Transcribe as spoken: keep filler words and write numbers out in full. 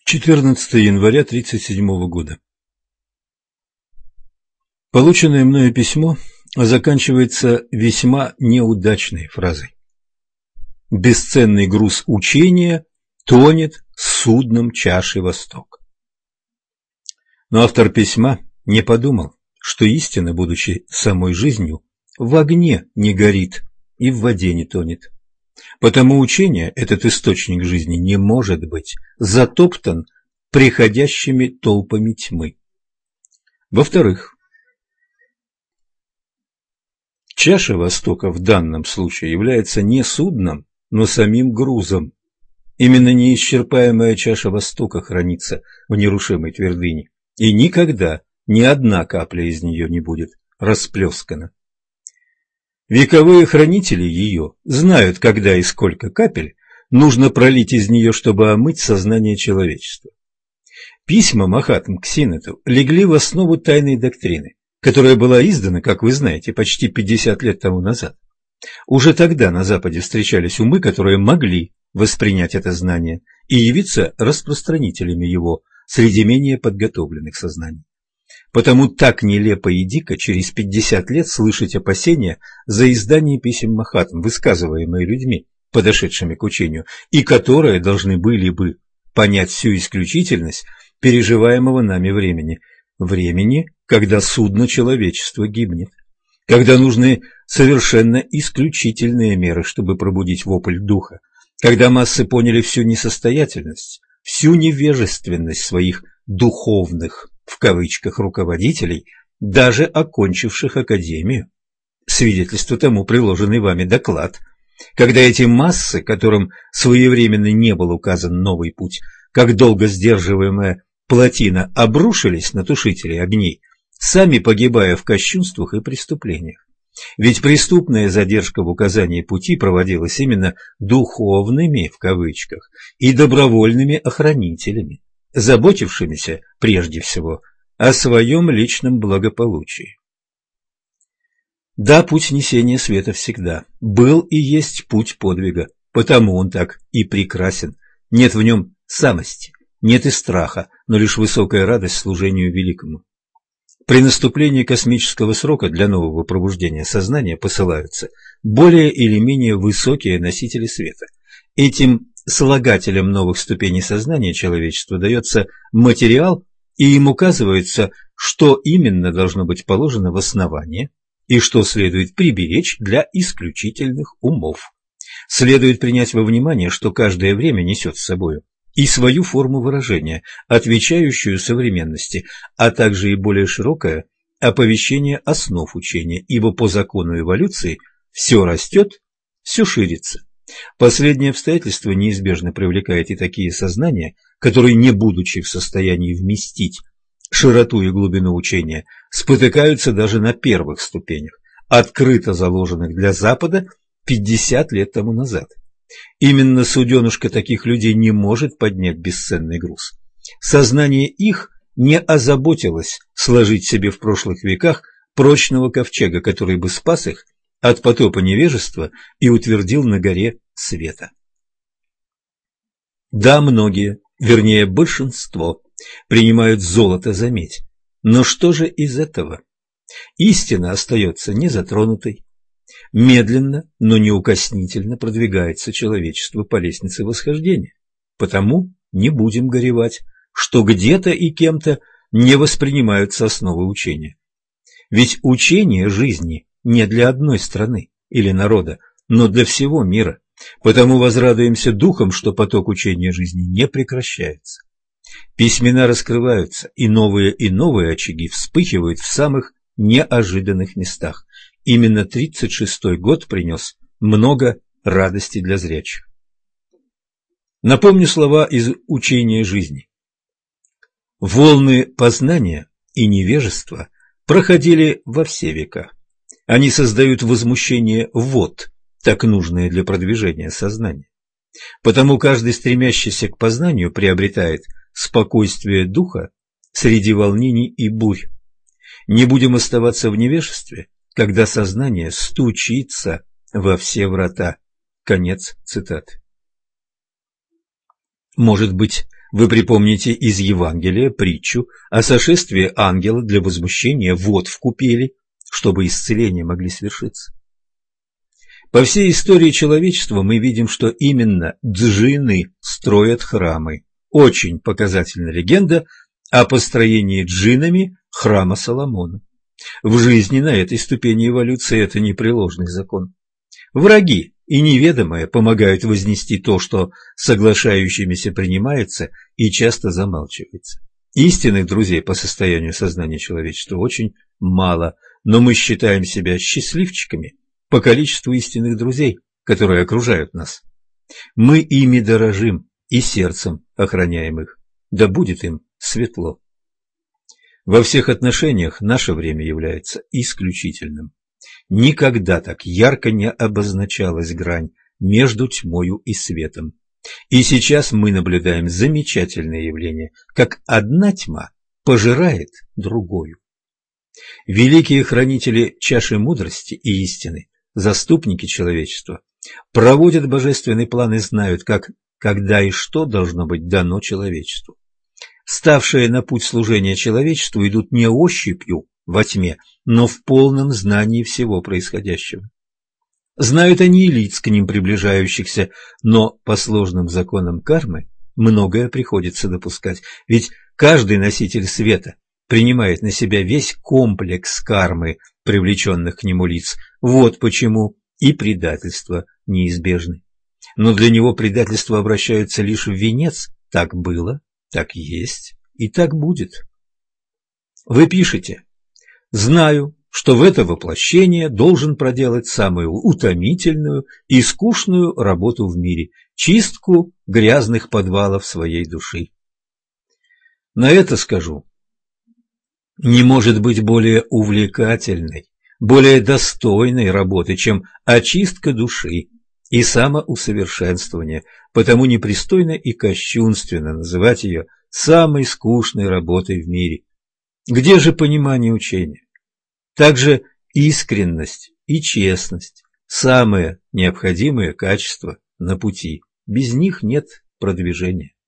четырнадцатое января тридцать седьмого года. Полученное мною письмо заканчивается весьма неудачной фразой. Бесценный груз учения тонет с судном чаши Восток. Но автор письма не подумал, что истина, будучи самой жизнью, в огне не горит и в воде не тонет. Потому учение, этот источник жизни, не может быть затоптан приходящими толпами тьмы. Во-вторых, чаша Востока в данном случае является не судном, но самим грузом. Именно неисчерпаемая чаша Востока хранится в нерушимой твердыне, и никогда ни одна капля из нее не будет расплескана. Вековые хранители ее знают, когда и сколько капель нужно пролить из нее, чтобы омыть сознание человечества. Письма Махатм Ксинату легли в основу тайной доктрины, которая была издана, как вы знаете, почти пятьдесят лет тому назад. Уже тогда на Западе встречались умы, которые могли воспринять это знание и явиться распространителями его среди менее подготовленных сознаний. Потому так нелепо и дико через пятьдесят лет слышать опасения за издание писем Махатм, высказываемые людьми, подошедшими к учению, и которые должны были бы понять всю исключительность переживаемого нами времени, времени, когда судно человечества гибнет, когда нужны совершенно исключительные меры, чтобы пробудить вопль духа, когда массы поняли всю несостоятельность, всю невежественность своих «духовных» в кавычках руководителей, даже окончивших академию. Свидетельство тому приложенный вами доклад, когда эти массы, которым своевременно не был указан новый путь, как долго сдерживаемая плотина, обрушились на тушителей огней, сами погибая в кощунствах и преступлениях. Ведь преступная задержка в указании пути проводилась именно «духовными» в кавычках и добровольными охранителями, заботившимися прежде всего о своем личном благополучии. Да, путь несения света всегда был и есть путь подвига, потому он так и прекрасен. Нет в нем самости, нет и страха, но лишь высокая радость служению великому. При наступлении космического срока для нового пробуждения сознания посылаются более или менее высокие носители света. Этим слагателям новых ступеней сознания человечества дается материал, и им указывается, что именно должно быть положено в основание и что следует приберечь для исключительных умов. Следует принять во внимание, что каждое время несет с собой и свою форму выражения, отвечающую современности, а также и более широкое оповещение основ учения, ибо по закону эволюции все растет, все ширится. Последнее обстоятельство неизбежно привлекает и такие сознания, которые, не будучи в состоянии вместить широту и глубину учения, спотыкаются даже на первых ступенях, открыто заложенных для Запада пятьдесят лет тому назад. Именно суденышко таких людей не может поднять бесценный груз. Сознание их не озаботилось сложить себе в прошлых веках прочного ковчега, который бы спас их от потопа невежества и утвердил на горе света. Да, многие, вернее большинство, принимают золото за медь, но что же из этого? Истина остается незатронутой. Медленно, но неукоснительно продвигается человечество по лестнице восхождения. Потому не будем горевать, что где-то и кем-то не воспринимаются основы учения. Ведь учение жизни не для одной страны или народа, но для всего мира. Потому возрадуемся духом, что поток учения жизни не прекращается. Письмена раскрываются, и новые и новые очаги вспыхивают в самых неожиданных местах. Именно тридцать шестой год принес много радости для зрячих. Напомню слова из учения жизни. Волны познания и невежества проходили во все века. Они создают возмущение вод, так нужное для продвижения сознания. Потому каждый, стремящийся к познанию, приобретает спокойствие духа среди волнений и бурь. Не будем оставаться в невежестве, когда сознание стучится во все врата. Конец цитаты. Может быть, Вы припомните из Евангелия притчу о сошествии ангела для возмущения вод в купели, чтобы исцеления могли свершиться. По всей истории человечества мы видим, что именно джинны строят храмы. Очень показательна легенда о построении джиннами храма Соломона. В жизни на этой ступени эволюции это непреложный закон. Враги и неведомое помогают вознести то, что соглашающимися принимается и часто замалчивается. Истинных друзей по состоянию сознания человечества очень мало, но мы считаем себя счастливчиками по количеству истинных друзей, которые окружают нас. Мы ими дорожим и сердцем охраняем их, да будет им светло. Во всех отношениях наше время является исключительным. Никогда так ярко не обозначалась грань между тьмою и светом. И сейчас мы наблюдаем замечательное явление, как одна тьма пожирает другую. Великие хранители чаши мудрости и истины, заступники человечества, проводят божественный план и знают, как, когда и что должно быть дано человечеству. Ставшие на путь служения человечеству идут не ощупью во тьме, но в полном знании всего происходящего. Знают они и лиц к ним приближающихся, но по сложным законам кармы многое приходится допускать, ведь каждый носитель света принимает на себя весь комплекс кармы привлеченных к нему лиц. Вот почему и предательство неизбежны. Но для него предательства обращаются лишь в венец. Так было, так есть и так будет. Вы пишете: «Знаю, что в это воплощение должен проделать самую утомительную и скучную работу в мире – чистку грязных подвалов своей души». На это скажу: не может быть более увлекательной, более достойной работы, чем очистка души и самоусовершенствование, потому непристойно и кощунственно называть ее самой скучной работой в мире. Где же понимание учения? Также искренность и честность – самые необходимые качества на пути. Без них нет продвижения.